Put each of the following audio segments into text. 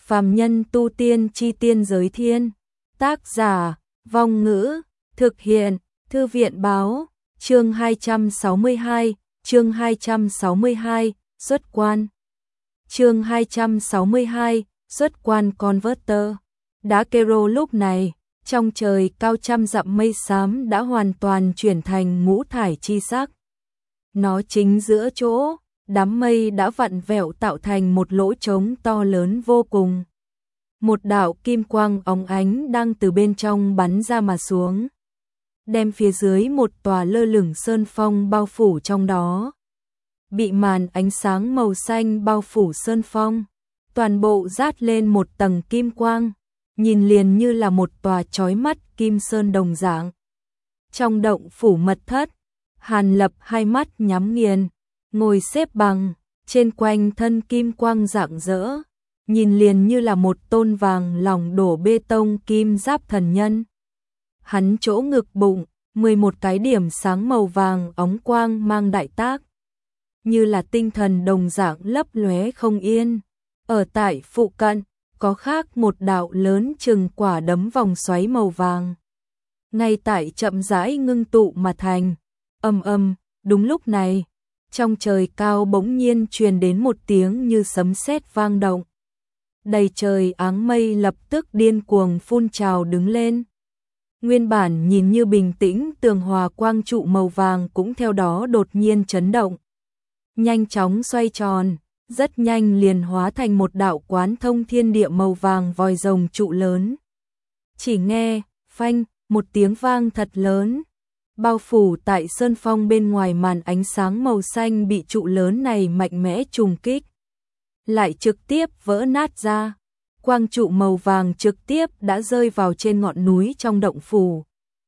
Phàm nhân tu tiên chi tiên giới thiên. Tác giả, Vong Ngữ, thực hiện, Thư viện báo, chương 262, xuất quan. Chương 262, xuất quan Converter. Đá Kero lúc này, trong trời cao trăm dặm mây xám đã hoàn toàn chuyển thành ngũ thải chi sắc. Nó chính giữa chỗ, đám mây đã vặn vẹo tạo thành một lỗ trống to lớn vô cùng. Một đạo kim quang óng ánh đang từ bên trong bắn ra mà xuống, đem phía dưới một tòa lơ lửng sơn phong bao phủ trong đó. Bị màn ánh sáng màu xanh bao phủ sơn phong, toàn bộ dát lên một tầng kim quang, nhìn liền như là một tòa chói mắt kim sơn đồng dạng. Trong động phủ mật thất, Hàn Lập hai mắt nhắm nghiền, ngồi xếp bằng, trên quanh thân kim quang rạng rỡ, nhìn liền như là một tôn vàng lòng đổ bê tông kim giáp thần nhân. Hắn chỗ ngực bụng, 11 cái điểm sáng màu vàng óng quang mang đại tác, như là tinh thần đồng dạng lấp lóe không yên. Ở tại phụ cận, có khác một đạo lớn chừng quả đấm vòng xoáy màu vàng, ngay tại chậm rãi ngưng tụ mà thành. Đúng lúc này, trong trời cao bỗng nhiên truyền đến một tiếng như sấm sét vang động. Đầy trời áng mây lập tức điên cuồng phun trào đứng lên. Nguyên bản nhìn như bình tĩnh tường hòa quang trụ màu vàng cũng theo đó đột nhiên chấn động, nhanh chóng xoay tròn, rất nhanh liền hóa thành một đạo quán thông thiên địa màu vàng vòi rồng trụ lớn. Chỉ nghe, phanh, một tiếng vang thật lớn, bao phủ tại sơn phong bên ngoài màn ánh sáng màu xanh bị trụ lớn này mạnh mẽ trùng kích, lại trực tiếp vỡ nát ra. Quang trụ màu vàng trực tiếp đã rơi vào trên ngọn núi trong động phủ.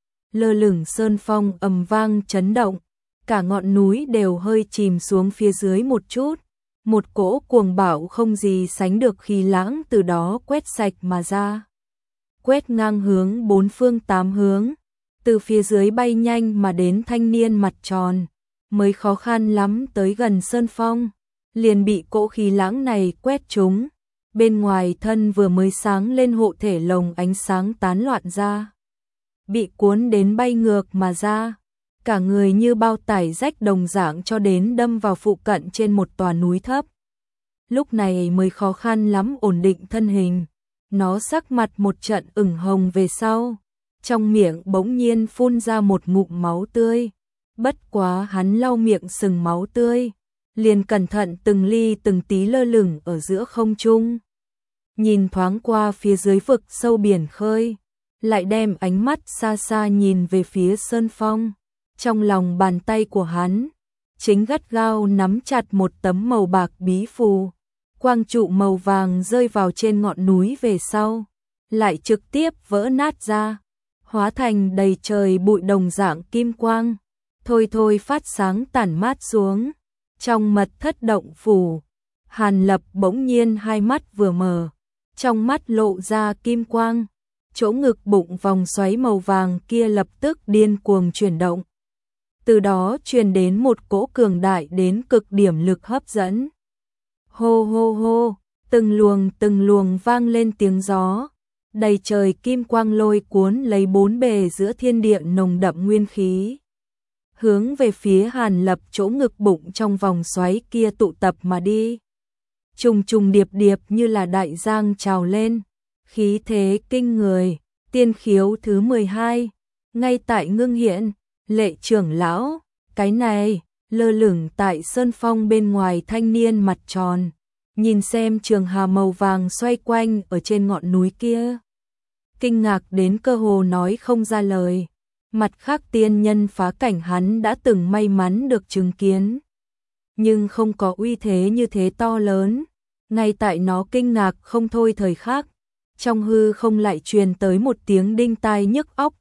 Lơ lửng sơn phong ầm vang chấn động, cả ngọn núi đều hơi chìm xuống phía dưới một chút. Một cỗ cuồng bạo không gì sánh được khí lãng từ đó quét sạch mà ra, quét ngang hướng bốn phương tám hướng. Từ phía dưới bay nhanh mà đến thanh niên mặt tròn, mới khó khăn lắm tới gần sơn phong, liền bị cỗ khí lãng này quét trúng. Bên ngoài thân vừa mới sáng lên hộ thể lồng ánh sáng tán loạn ra, bị cuốn đến bay ngược mà ra, cả người như bao tải rách đồng dạng cho đến đâm vào phụ cận trên một tòa núi thấp. Lúc này mới khó khăn lắm ổn định thân hình, nó sắc mặt một trận ửng hồng về sau, trong miệng bỗng nhiên phun ra một ngụm máu tươi. Bất quá hắn lau miệng sừng máu tươi, liền cẩn thận từng ly từng tí lơ lửng ở giữa không trung, nhìn thoáng qua phía dưới vực sâu biển khơi, lại đem ánh mắt xa xa nhìn về phía sơn phong. Trong lòng bàn tay của hắn chính gắt gao nắm chặt một tấm màu bạc bí phù. Quang trụ màu vàng rơi vào trên ngọn núi về sau, lại trực tiếp vỡ nát ra, hóa thành đầy trời bụi đồng dạng kim quang, thôi phát sáng tản mát xuống. Trong mật thất động phủ, Hàn Lập bỗng nhiên hai mắt vừa mở, trong mắt lộ ra kim quang, chỗ ngực bụng vòng xoáy màu vàng kia lập tức điên cuồng chuyển động. Từ đó truyền đến một cỗ cường đại đến cực điểm lực hấp dẫn. Hô hô hô, từng luồng vang lên tiếng gió, đầy trời kim quang lôi cuốn lấy bốn bề giữa thiên địa nồng đậm nguyên khí, hướng về phía Hàn Lập chỗ ngực bụng trong vòng xoáy kia tụ tập mà đi. Trùng trùng điệp điệp như là đại giang trào lên, khí thế kinh người. Tiên khiếu thứ 12, ngay tại ngưng hiện. Lệ trưởng lão, cái này, lơ lửng tại sơn phong bên ngoài thanh niên mặt tròn, nhìn xem trường hà màu vàng xoay quanh ở trên ngọn núi kia, kinh ngạc đến cơ hồ nói không ra lời. Mặt khác tiên nhân phá cảnh hắn đã từng may mắn được chứng kiến, nhưng không có uy thế như thế to lớn. Ngay tại nó kinh ngạc không thôi thời khắc, trong hư không lại truyền tới một tiếng đinh tai nhức óc,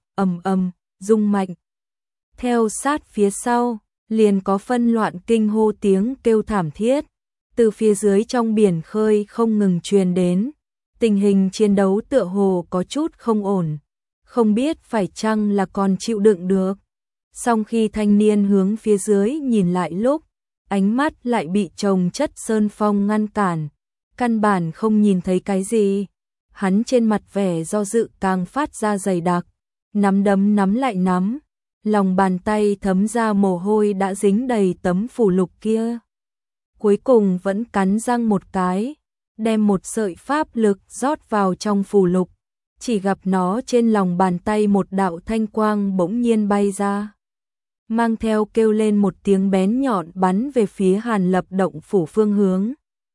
rung mạnh. Theo sát phía sau, liền có phân loạn kinh hô tiếng kêu thảm thiết, từ phía dưới trong biển khơi không ngừng truyền đến. Tình hình chiến đấu tựa hồ có chút không ổn, không biết phải chăng là còn chịu đựng được. Song khi thanh niên hướng phía dưới nhìn lại lúc, ánh mắt lại bị chồng chất sơn phong ngăn cản, căn bản không nhìn thấy cái gì. Hắn trên mặt vẻ do dự càng phát ra dày đặc, nắm đấm nắm lại nắm, lòng bàn tay thấm ra mồ hôi đã dính đầy tấm phù lục kia. Cuối cùng vẫn cắn răng một cái, đem một sợi pháp lực rót vào trong phù lục, chỉ gặp nó trên lòng bàn tay một đạo thanh quang bỗng nhiên bay ra, mang theo kêu lên một tiếng bén nhọn bắn về phía Hàn Lập động phủ phương hướng.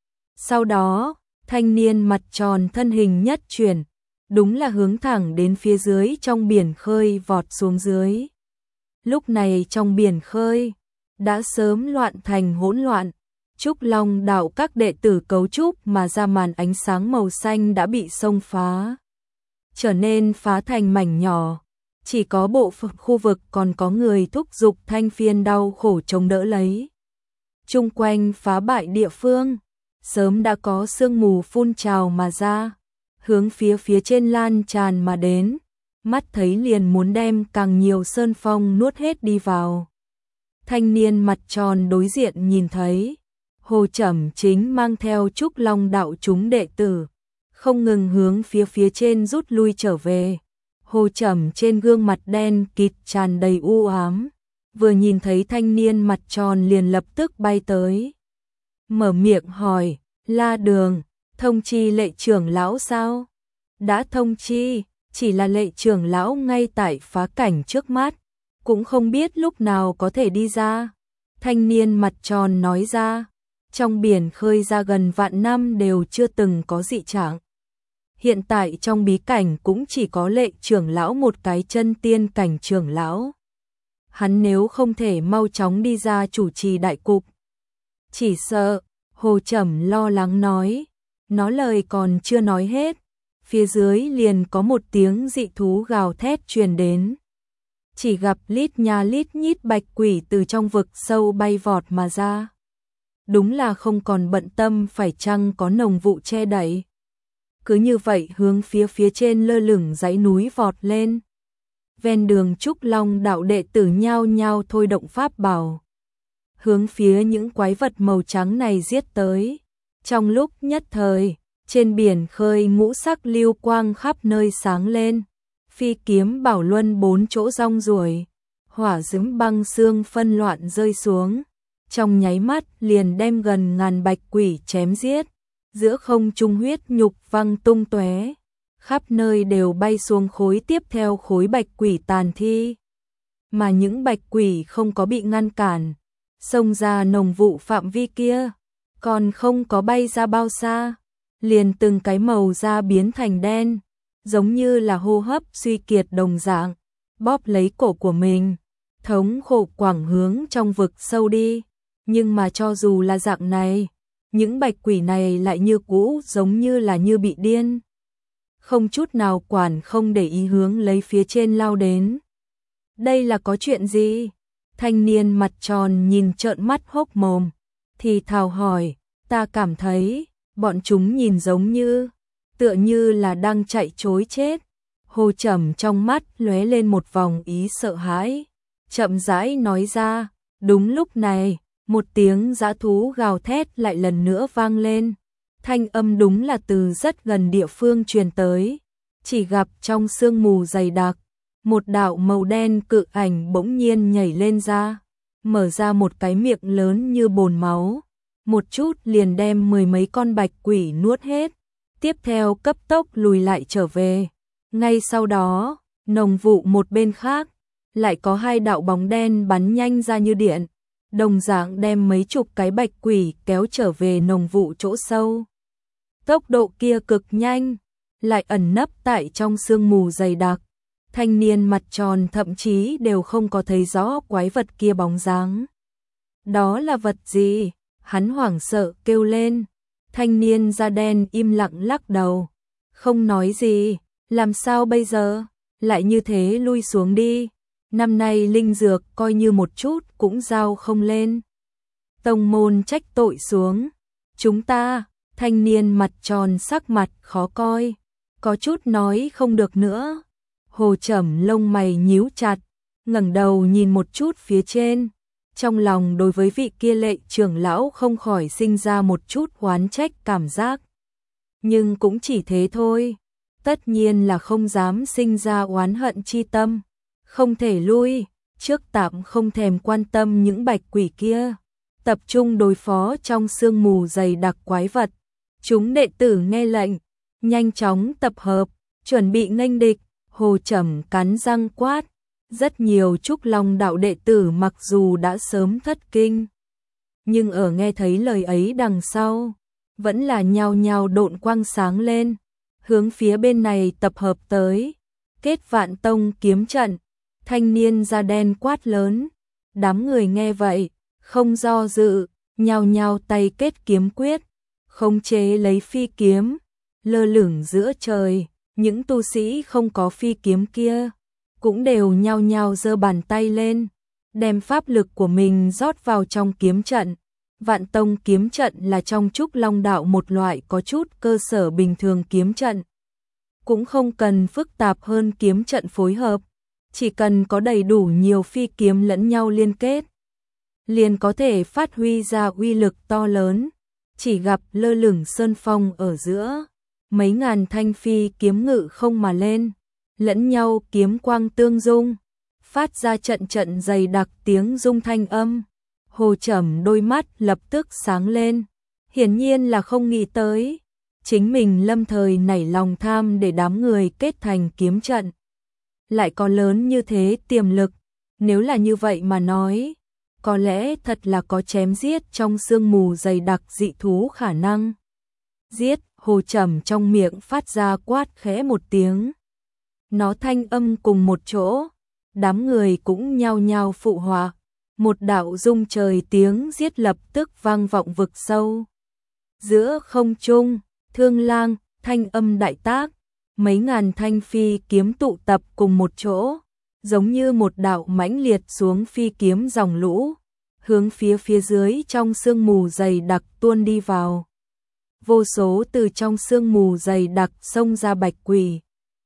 Sau đó, thanh niên mặt tròn thân hình nhất chuyển, đúng là hướng thẳng đến phía dưới trong biển khơi vọt xuống dưới. Lúc này trong biển khơi, đã sớm loạn thành hỗn loạn, Trúc Long đạo các đệ tử cấu trúc mà ra màn ánh sáng màu xanh đã bị xông phá, trở nên phá thành mảnh nhỏ, chỉ có bộ phận khu vực còn có người thúc giục thanh phiên đau khổ chống đỡ lấy. Chung quanh phá bại địa phương, sớm đã có sương mù phun trào mà ra, hướng phía trên lan tràn mà đến, mắt thấy liền muốn đem càng nhiều sơn phong nuốt hết đi vào. Thanh niên mặt tròn đối diện nhìn thấy, Hồ Trầm chính mang theo Trúc Long đạo chúng đệ tử, không ngừng hướng phía trên rút lui trở về. Hồ Trầm trên gương mặt đen kịt tràn đầy u ám, vừa nhìn thấy thanh niên mặt tròn liền lập tức bay tới. Mở miệng hỏi, La Đường, thông chi Lệ trưởng lão sao? Đã thông chi, chỉ là Lệ trưởng lão ngay tại phá cảnh trước mắt, cũng không biết lúc nào có thể đi ra. Thanh niên mặt tròn nói ra, trong biển khơi ra gần vạn năm đều chưa từng có dị trạng. Hiện tại trong bí cảnh cũng chỉ có Lệ trưởng lão một cái chân tiên cảnh trưởng lão. Hắn nếu không thể mau chóng đi ra chủ trì đại cục, chỉ sợ, Hồ Trầm lo lắng nói, nó lời còn chưa nói hết, phía dưới liền có một tiếng dị thú gào thét truyền đến. Chỉ gặp lít nha lít nhít bạch quỷ từ trong vực sâu bay vọt mà ra. Đúng là không còn bận tâm phải chăng có nồng vụ che đậy. Cứ như vậy hướng phía trên lơ lửng dãy núi vọt lên. Ven đường Trúc Long đạo đệ tử nhao nhao thôi động pháp bảo, hướng phía những quái vật màu trắng này giết tới. Trong lúc nhất thời, trên biển khơi ngũ sắc lưu quang khắp nơi sáng lên, phi kiếm bảo luân bốn chỗ rong ruổi, hỏa diễm băng xương phân loạn rơi xuống, trong nháy mắt liền đem gần ngàn bạch quỷ chém giết, giữa không trung huyết nhục văng tung tóe, khắp nơi đều bay xuống khối tiếp theo khối bạch quỷ tàn thi. Mà những bạch quỷ không có bị ngăn cản, xông ra nồng vụ phạm vi kia, còn không có bay ra bao xa, liền từng cái màu da biến thành đen, giống như là hô hấp suy kiệt đồng dạng, bóp lấy cổ của mình, thống khổ quẳng hướng trong vực sâu đi. Nhưng mà cho dù là dạng này, những bạch quỷ này lại như cũ giống như là như bị điên, không chút nào quản không để ý hướng lấy phía trên lao đến. Đây là có chuyện gì? Thanh niên mặt tròn nhìn trợn mắt hốc mồm, thì thào hỏi, ta cảm thấy, bọn chúng nhìn giống như, tựa như là đang chạy trối chết. Hồ Trầm trong mắt lóe lên một vòng ý sợ hãi, chậm rãi nói ra, đúng lúc này, một tiếng dã thú gào thét lại lần nữa vang lên. Thanh âm đúng là từ rất gần địa phương truyền tới, chỉ gặp trong sương mù dày đặc, một đạo màu đen cự ảnh bỗng nhiên nhảy lên ra, mở ra một cái miệng lớn như bồn máu, một chút liền đem mười mấy con bạch quỷ nuốt hết, tiếp theo cấp tốc lùi lại trở về. Ngay sau đó, nồng vụ một bên khác, lại có hai đạo bóng đen bắn nhanh ra như điện, đồng dạng đem mấy chục cái bạch quỷ kéo trở về nồng vụ chỗ sâu. Tốc độ kia cực nhanh, lại ẩn nấp tại trong sương mù dày đặc. Thanh niên mặt tròn thậm chí đều không có thấy rõ quái vật kia bóng dáng. Đó là vật gì? Hắn hoảng sợ kêu lên. Thanh niên da đen im lặng lắc đầu, không nói gì. Làm sao bây giờ? Lại như thế lui xuống đi. Năm nay linh dược coi như một chút cũng giao không lên. Tông môn trách tội xuống. Chúng ta, thanh niên mặt tròn sắc mặt khó coi, có chút nói không được nữa. Hồ Trầm lông mày nhíu chặt, ngẩng đầu nhìn một chút phía trên, trong lòng đối với vị kia Lệ trưởng lão không khỏi sinh ra một chút oán trách cảm giác. nhưng cũng chỉ thế thôi. Tất nhiên là không dám sinh ra oán hận chi tâm, không thể lui, trước tạm không thèm quan tâm những bạch quỷ kia, tập trung đối phó trong sương mù dày đặc quái vật. Chúng đệ tử nghe lệnh, nhanh chóng tập hợp, chuẩn bị nghênh địch. Hồ Trầm cắn răng quát, rất nhiều Trúc Long đạo đệ tử mặc dù đã sớm thất kinh, nhưng ở nghe thấy lời ấy đằng sau, vẫn là nhao nhao độn quang sáng lên, hướng phía bên này tập hợp tới. Kết Vạn Tông kiếm trận, thanh niên da đen quát lớn. Đám người nghe vậy, không do dự, nhao nhao tay kết kiếm quyết, khống chế lấy phi kiếm, lơ lửng giữa trời. Những tu sĩ không có phi kiếm kia, cũng đều nhao nhao giơ bàn tay lên, đem pháp lực của mình rót vào trong kiếm trận. Vạn Tông kiếm trận là trong Trúc Long đạo một loại có chút cơ sở bình thường kiếm trận, cũng không cần phức tạp hơn kiếm trận phối hợp, chỉ cần có đầy đủ nhiều phi kiếm lẫn nhau liên kết, liền có thể phát huy ra uy lực to lớn. Chỉ gặp lơ lửng sơn phong ở giữa, mấy ngàn thanh phi kiếm ngự không mà lên, lẫn nhau kiếm quang tương dung, phát ra trận trận dày đặc tiếng rung thanh âm. Hồ Trầm đôi mắt lập tức sáng lên, hiển nhiên là không nghĩ tới, chính mình lâm thời nảy lòng tham để đám người kết thành kiếm trận, lại có lớn như thế tiềm lực. Nếu là như vậy mà nói, có lẽ thật là có chém giết trong sương mù dày đặc dị thú khả năng. Giết! Hồ Trầm trong miệng phát ra quát khẽ một tiếng. Nó thanh âm cùng một chỗ, đám người cũng nhao nhao phụ họa. Một đạo rung trời tiếng giết lập tức vang vọng vực sâu. Giữa không trung, Thương Lang, thanh âm đại tác, mấy ngàn thanh phi kiếm tụ tập cùng một chỗ, giống như một đạo mãnh liệt xuống phi kiếm dòng lũ, hướng phía dưới trong sương mù dày đặc tuôn đi vào. Vô số từ trong sương mù dày đặc xông ra bạch quỷ,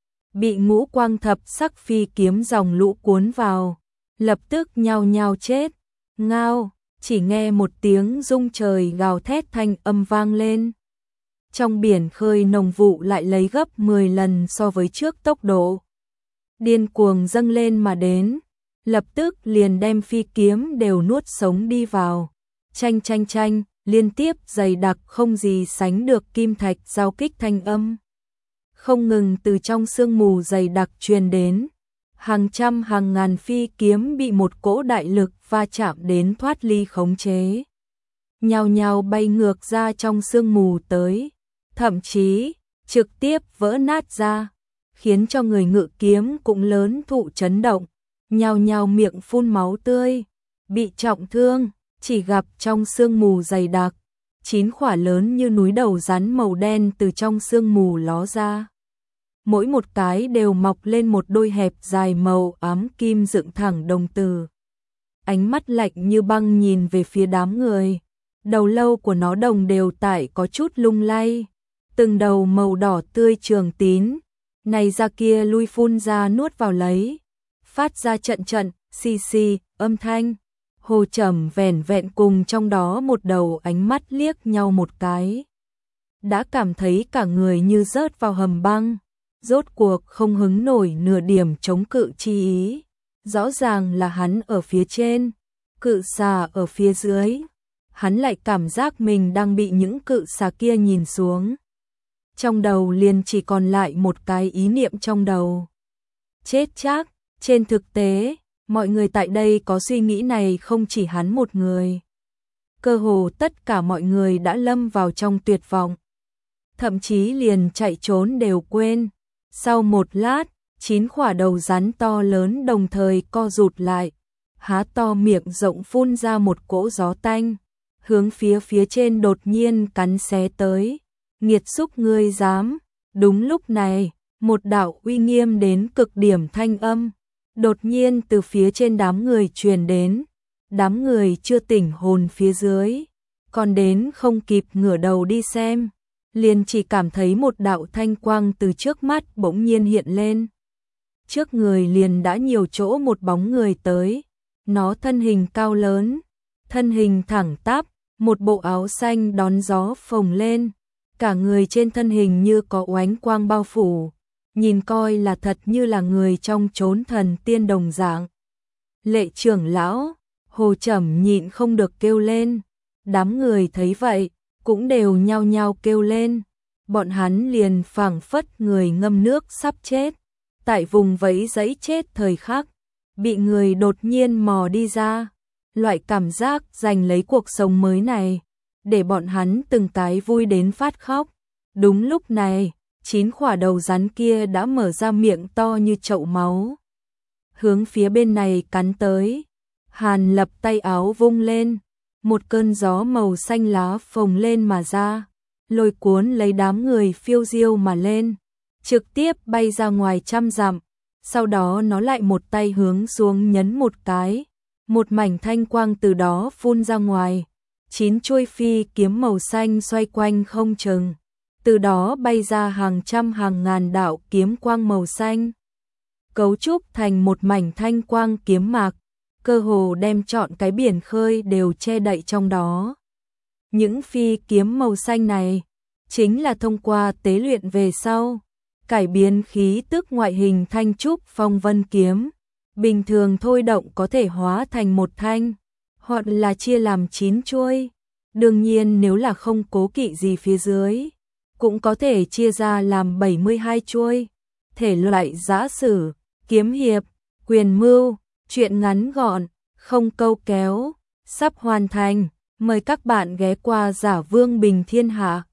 bị ngũ quang thập sắc phi kiếm dòng lũ cuốn vào, lập tức nhao nhao chết. Ngao, chỉ nghe một tiếng rung trời gào thét thanh âm vang lên. Trong biển khơi nồng vụ lại lấy gấp 10 lần so với trước tốc độ điên cuồng dâng lên mà đến, lập tức liền đem phi kiếm đều nuốt sống đi vào. Chanh chanh chanh, liên tiếp dày đặc không gì sánh được kim thạch giao kích thanh âm, không ngừng từ trong sương mù dày đặc truyền đến. Hàng trăm hàng ngàn phi kiếm bị một cỗ đại lực va chạm đến thoát ly khống chế, nhao nhao bay ngược ra trong sương mù tới, thậm chí trực tiếp vỡ nát ra, khiến cho người ngự kiếm cũng lớn thụ chấn động, nhao nhao miệng phun máu tươi, bị trọng thương. Chỉ gặp trong sương mù dày đặc, 9 quả lớn như núi đầu rắn màu đen từ trong sương mù ló ra. Mỗi một cái đều mọc lên một đôi hẹp dài màu ám kim dựng thẳng đồng tử. Ánh mắt lạnh như băng nhìn về phía đám người, đầu lâu của nó đồng đều tại có chút lung lay, từng đầu màu đỏ tươi trường tín, này ra kia lui phun ra nuốt vào lấy, phát ra trận trận, xì xì, âm thanh. Hồ Trầm vẻn vẹn cùng trong đó một đầu ánh mắt liếc nhau một cái, đã cảm thấy cả người như rớt vào hầm băng, rốt cuộc không hứng nổi nửa điểm chống cự chi ý. Rõ ràng là hắn ở phía trên, cự xà ở phía dưới, hắn lại cảm giác mình đang bị những cự xà kia nhìn xuống. Trong đầu liền chỉ còn lại một cái ý niệm trong đầu. Chết chắc. Trên thực tế, mọi người tại đây có suy nghĩ này không chỉ hắn một người. Cơ hồ tất cả mọi người đã lâm vào trong tuyệt vọng. Thậm chí liền chạy trốn đều quên. Sau một lát, 9 quả đầu rắn to lớn đồng thời co rụt lại, há to miệng rộng phun ra một cỗ gió tanh, hướng phía trên đột nhiên cắn xé tới. Nghiệt xúc ngươi dám! Đúng lúc này, một đạo uy nghiêm đến cực điểm thanh âm đột nhiên từ phía trên đám người truyền đến. Đám người chưa tỉnh hồn phía dưới, còn đến không kịp ngửa đầu đi xem, liền chỉ cảm thấy một đạo thanh quang từ trước mắt bỗng nhiên hiện lên. Trước người liền đã nhiều chỗ một bóng người tới, nó thân hình cao lớn, thân hình thẳng tắp, một bộ áo xanh đón gió phồng lên, cả người trên thân hình như có oánh quang bao phủ, nhìn coi là thật như là người trong chốn thần tiên đồng dạng. Lệ trưởng lão, Hồ Trầm nhịn không được kêu lên, đám người thấy vậy, cũng đều nhao nhao kêu lên, bọn hắn liền phảng phất người ngâm nước sắp chết, tại vùng vẫy dẫy chết thời khắc, bị người đột nhiên mò đi ra, loại cảm giác giành lấy cuộc sống mới này, để bọn hắn từng cái vui đến phát khóc. Đúng lúc này, 9 khỏa đầu rắn kia đã mở ra miệng to như chậu máu, hướng phía bên này cắn tới. Hàn Lập tay áo vung lên, một cơn gió màu xanh lá phồng lên mà ra, lôi cuốn lấy đám người phiêu diêu mà lên, trực tiếp bay ra ngoài trăm dặm. Sau đó nó lại một tay hướng xuống nhấn một cái, một mảnh thanh quang từ đó phun ra ngoài, 9 chuôi phi kiếm màu xanh xoay quanh không chừng, từ đó bay ra hàng trăm hàng ngàn đạo kiếm quang màu xanh, cấu trúc thành một mảnh thanh quang kiếm mạc, cơ hồ đem trọn cái biển khơi đều che đậy trong đó. Những phi kiếm màu xanh này chính là thông qua tế luyện về sau, cải biến khí tức ngoại hình thanh trúc phong vân kiếm, bình thường thôi động có thể hóa thành một thanh, hoặc là chia làm 9 chuôi. Đương nhiên nếu là không cố kỵ gì phía dưới, cũng có thể chia ra làm 72 chuôi. Thể loại giã sử, kiếm hiệp, quyền mưu, truyện ngắn gọn, không câu kéo, sắp hoàn thành. Mời các bạn ghé qua Giả Vương Bình Thiên Hạ.